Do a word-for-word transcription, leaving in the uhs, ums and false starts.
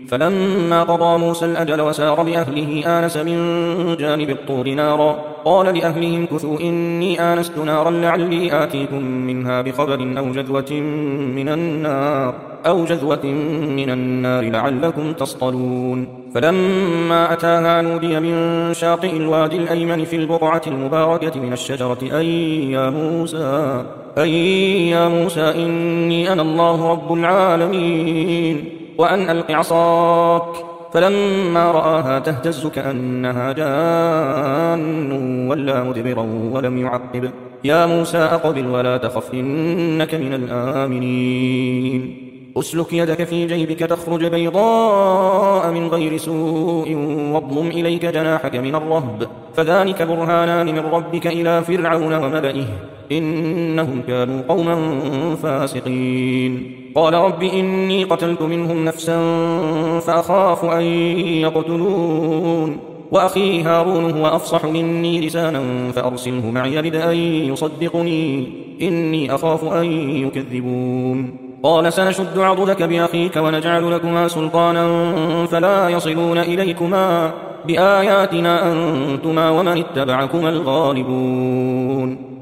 فلما قضى موسى الأجل وسار بأهله آنس من جانب الطور نارا قال لأهلهم كثوا إني آنست نارا لعلي آتيكم منها بخبر أو جذوة من النار أو جذوة من النار لعلكم تصطلون فلما أتاها نودي من شاطئ الوادي الأيمن في البقعة المباركة من الشجرة أي يا موسى أي يا موسى إني أنا الله رب العالمين وأن ألق عصاك فلما رآها تهتز كأنها جان ولا مدبرا ولم يعقب يا موسى أقبل ولا تخف إنك من الآمنين أسلك يدك في جيبك تخرج بيضاء من غير سوء واضمم إليك جناحك من الرهب فذلك برهانان من ربك إلى فرعون وملئه إنهم كانوا قوما فاسقين قال رب إني قتلت منهم نفسا فأخاف أن يقتلون وأخي هارون هو أفصح مني لسانا فأرسله معي رد أن يصدقني إني أخاف أن يكذبون قال سنشد عضدك بأخيك ونجعل لكما سلطانا فلا يصلون إليكما بآياتنا أنتما ومن اتبعكما الغالبون